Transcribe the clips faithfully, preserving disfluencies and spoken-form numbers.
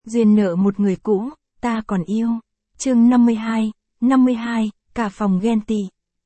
Duyên nợ một người cũ, ta còn yêu. Chương năm mươi hai, năm mươi hai, cả phòng ghen tị.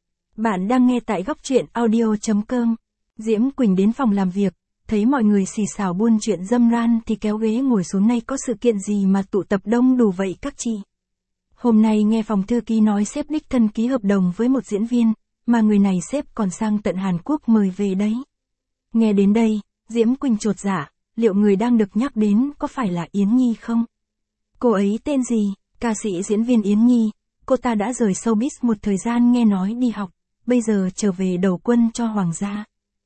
Bạn đang nghe tại góc truyện audio chấm com. Diễm Quỳnh đến phòng làm việc, thấy mọi người xì xào buôn chuyện dâm ran thì kéo ghế ngồi xuống. Nay có sự kiện gì mà tụ tập đông đủ vậy các chị? Hôm nay nghe phòng thư ký nói sếp đích thân ký hợp đồng với một diễn viên, mà người này sếp còn sang tận Hàn Quốc mời về đấy. Nghe đến đây, Diễm Quỳnh chột dạ, liệu người đang được nhắc đến có phải là Yến Nhi không? Cô ấy tên gì? Ca sĩ diễn viên Yến Nhi, cô ta đã rời showbiz một thời gian nghe nói đi học, bây giờ trở về đầu quân cho Hoàng gia.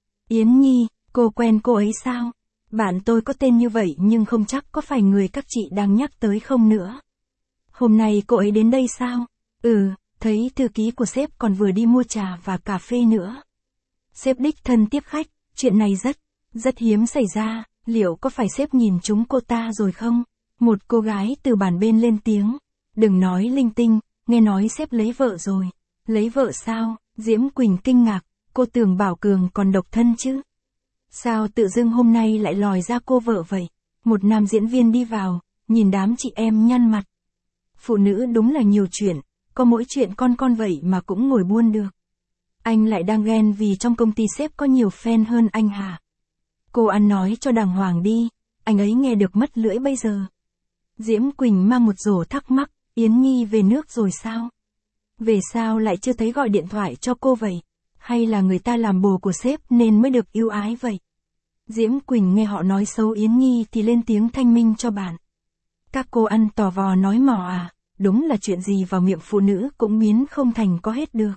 Yến Nhi, cô quen cô ấy sao? Bạn tôi có tên như vậy nhưng không chắc có phải người các chị đang nhắc tới không nữa. Hôm nay cô ấy đến đây sao? Ừ, thấy thư ký của sếp còn vừa đi mua trà và cà phê nữa. Sếp đích thân tiếp khách, chuyện này rất, rất hiếm xảy ra, liệu có phải sếp nhìn trúng cô ta rồi không? Một cô gái từ bàn bên lên tiếng. Đừng nói linh tinh, nghe nói sếp lấy vợ rồi. Lấy vợ sao? Diễm Quỳnh kinh ngạc, cô tưởng Bảo Cường còn độc thân chứ. Sao tự dưng hôm nay lại lòi ra cô vợ vậy? Một nam diễn viên đi vào, nhìn đám chị em nhăn mặt. Phụ nữ đúng là nhiều chuyện, có mỗi chuyện con con vậy mà cũng ngồi buôn được. Anh lại đang ghen vì trong công ty sếp có nhiều fan hơn anh hả? Cô ăn nói cho đàng hoàng đi, anh ấy nghe được mất lưỡi bây giờ. Diễm Quỳnh mang một rổ thắc mắc, Yến Nhi về nước rồi sao? Về sao lại chưa thấy gọi điện thoại cho cô vậy? Hay là người ta làm bồ của sếp nên mới được yêu ái vậy? Diễm Quỳnh nghe họ nói xấu Yến Nhi thì lên tiếng thanh minh cho bạn. Các cô ăn tò vò nói mò à, đúng là chuyện gì vào miệng phụ nữ cũng biến không thành có hết được.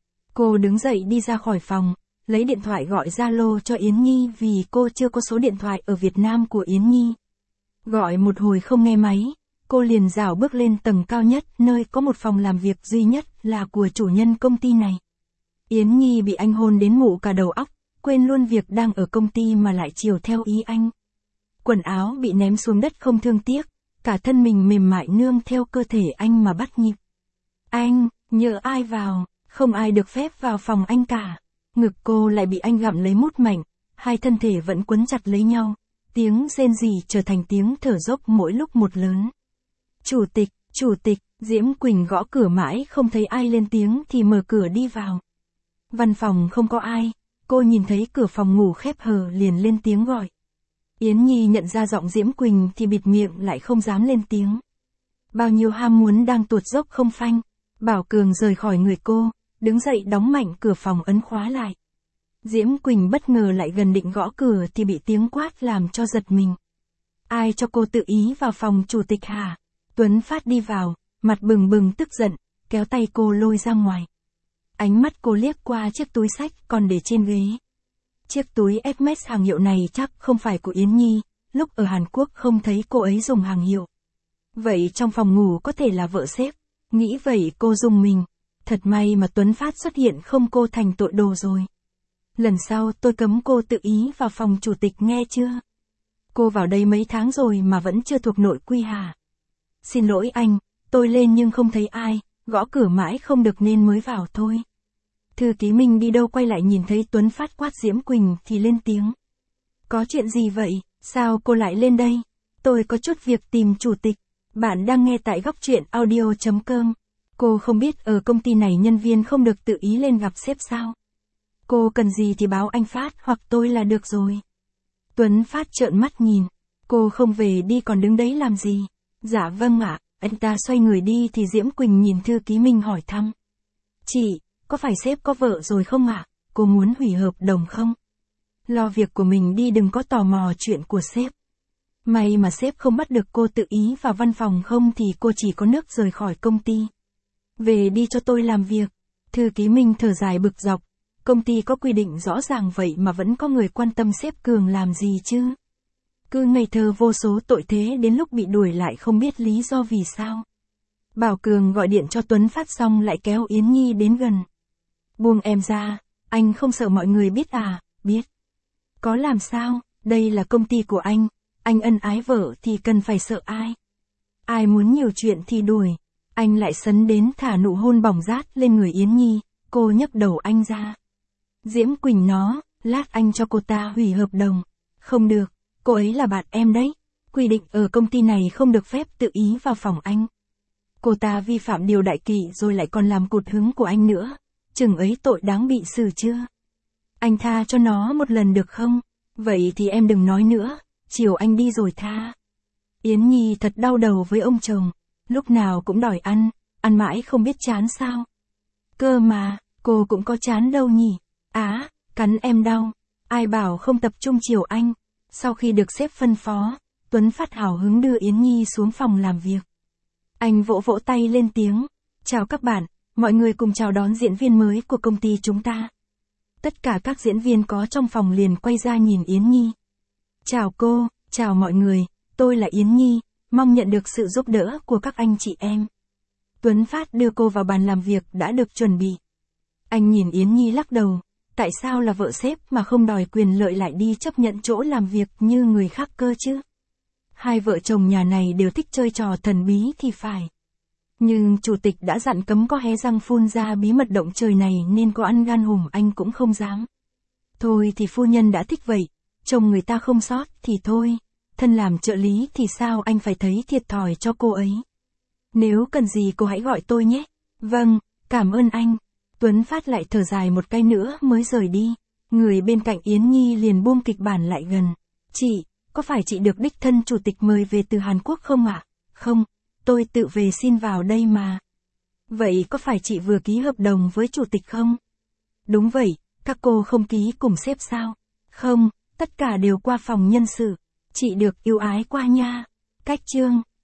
Cô đứng dậy đi ra khỏi phòng, lấy điện thoại gọi Zalo cho Yến Nhi vì cô chưa có số điện thoại ở Việt Nam của Yến Nhi. Gọi một hồi không nghe máy, cô liền rảo bước lên tầng cao nhất nơi có một phòng làm việc duy nhất là của chủ nhân công ty này. Yến Nhi bị anh hôn đến mụ cả đầu óc, quên luôn việc đang ở công ty mà lại chiều theo ý anh. Quần áo bị ném xuống đất không thương tiếc, cả thân mình mềm mại nương theo cơ thể anh mà bắt nhịp. Anh, nhỡ ai vào, không ai được phép vào phòng anh cả. Ngực cô lại bị anh gặm lấy mút mạnh, hai thân thể vẫn quấn chặt lấy nhau. Tiếng rên rỉ trở thành tiếng thở dốc mỗi lúc một lớn. Chủ tịch, chủ tịch, Diễm Quỳnh gõ cửa mãi không thấy ai lên tiếng thì mở cửa đi vào. Văn phòng không có ai, cô nhìn thấy cửa phòng ngủ khép hờ liền lên tiếng gọi. Yến Nhi nhận ra giọng Diễm Quỳnh thì bịt miệng lại không dám lên tiếng. Bao nhiêu ham muốn đang tuột dốc không phanh. Bảo Cường rời khỏi người cô, đứng dậy đóng mạnh cửa phòng ấn khóa lại. Diễm Quỳnh bất ngờ lại gần định gõ cửa thì bị tiếng quát làm cho giật mình. Ai cho cô tự ý vào phòng chủ tịch hả? Tuấn Phát đi vào, mặt bừng bừng tức giận, kéo tay cô lôi ra ngoài. Ánh mắt cô liếc qua chiếc túi xách còn để trên ghế. Chiếc túi Hermes hàng hiệu này chắc không phải của Yến Nhi, lúc ở Hàn Quốc không thấy cô ấy dùng hàng hiệu. Vậy trong phòng ngủ có thể là vợ sếp, nghĩ vậy cô rùng mình. Thật may mà Tuấn Phát xuất hiện không cô thành tội đồ rồi. Lần sau tôi cấm cô tự ý vào phòng chủ tịch nghe chưa? Cô vào đây mấy tháng rồi mà vẫn chưa thuộc nội quy hả? Xin lỗi anh, tôi lên nhưng không thấy ai, gõ cửa mãi không được nên mới vào thôi. Thư ký Minh đi đâu quay lại nhìn thấy Tuấn Phát quát Diễm Quỳnh thì lên tiếng. Có chuyện gì vậy, sao cô lại lên đây? Tôi có chút việc tìm chủ tịch. Bạn đang nghe tại góc truyện audio chấm com. Cô không biết ở công ty này nhân viên không được tự ý lên gặp sếp sao? Cô cần gì thì báo anh Phát hoặc tôi là được rồi. Tuấn Phát trợn mắt nhìn. Cô không về đi còn đứng đấy làm gì? Dạ vâng ạ, anh ta xoay người đi thì Diễm Quỳnh nhìn thư ký Minh hỏi thăm. Chị, có phải sếp có vợ rồi không ạ? Cô muốn hủy hợp đồng không? Lo việc của mình đi đừng có tò mò chuyện của sếp. May mà sếp không bắt được cô tự ý vào văn phòng không thì cô chỉ có nước rời khỏi công ty. Về đi cho tôi làm việc. Thư ký Minh thở dài bực dọc. Công ty có quy định rõ ràng vậy mà vẫn có người quan tâm sếp Cường làm gì chứ? Cứ ngây thơ vô số tội thế đến lúc bị đuổi lại không biết lý do vì sao. Bảo Cường gọi điện cho Tuấn Phát xong lại kéo Yến Nhi đến gần. Buông em ra, anh không sợ mọi người biết à? Biết. Có làm sao, đây là công ty của anh, anh ân ái vợ thì cần phải sợ ai? Ai muốn nhiều chuyện thì đuổi. Anh lại sấn đến thả nụ hôn bỏng rát lên người Yến Nhi, cô nhấc đầu anh ra. Diễm Quỳnh nó, lát anh cho cô ta hủy hợp đồng. Không được, cô ấy là bạn em đấy. Quy định ở công ty này không được phép tự ý vào phòng anh. Cô ta vi phạm điều đại kỷ rồi lại còn làm cụt hứng của anh nữa. Chừng ấy tội đáng bị xử chưa? Anh tha cho nó một lần được không? Vậy thì em đừng nói nữa, chiều anh đi rồi tha. Yến Nhi thật đau đầu với ông chồng, lúc nào cũng đòi ăn, ăn mãi không biết chán sao. Cơ mà, cô cũng có chán đâu nhỉ? Á, cắn em đau, ai bảo không tập trung chiều anh. Sau khi được sếp phân phó, Tuấn Phát hào hứng đưa Yến Nhi xuống phòng làm việc. Anh vỗ vỗ tay lên tiếng, chào các bạn, mọi người cùng chào đón diễn viên mới của công ty chúng ta. Tất cả các diễn viên có trong phòng liền quay ra nhìn Yến Nhi. Chào cô, chào mọi người, tôi là Yến Nhi, mong nhận được sự giúp đỡ của các anh chị em. Tuấn Phát đưa cô vào bàn làm việc đã được chuẩn bị. Anh nhìn Yến Nhi lắc đầu, tại sao là vợ sếp mà không đòi quyền lợi lại đi chấp nhận chỗ làm việc như người khác cơ chứ? Hai vợ chồng nhà này đều thích chơi trò thần bí thì phải. Nhưng chủ tịch đã dặn cấm có hé răng phun ra bí mật động trời này nên có ăn gan hùm anh cũng không dám. Thôi thì phu nhân đã thích vậy, chồng người ta không sót thì thôi, thân làm trợ lý thì sao anh phải thấy thiệt thòi cho cô ấy. Nếu cần gì cô hãy gọi tôi nhé. Vâng, cảm ơn anh. Tuấn Phát lại thở dài một cái nữa mới rời đi. Người bên cạnh Yến Nhi liền buông kịch bản lại gần. Chị, có phải chị được đích thân chủ tịch mời về từ Hàn Quốc không ạ? À? Không, tôi tự về xin vào đây mà. Vậy có phải chị vừa ký hợp đồng với chủ tịch không? Đúng vậy, các cô không ký cùng sếp sao? Không, tất cả đều qua phòng nhân sự. Chị được ưu ái qua nha. Cách chương